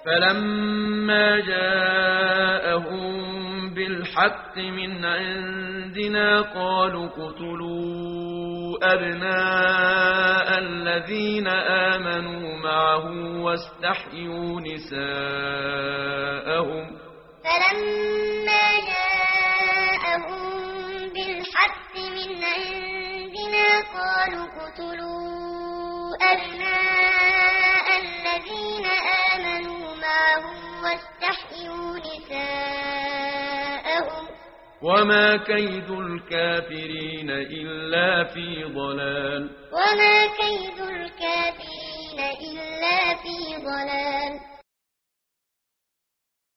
فلما جاءهم بالحق من عندنا قالوا اقتلوا أبناء الذين آمنوا معه واستحيوا نساءهم. فلما جاءهم بالحق من عندنا قالوا اقتلوا أبناء الذين آمنوا معه واستحيوا نساءهم. وما كيد الكافرين إلا في ضلال. وما كيد الكافرين إلا في ضلال.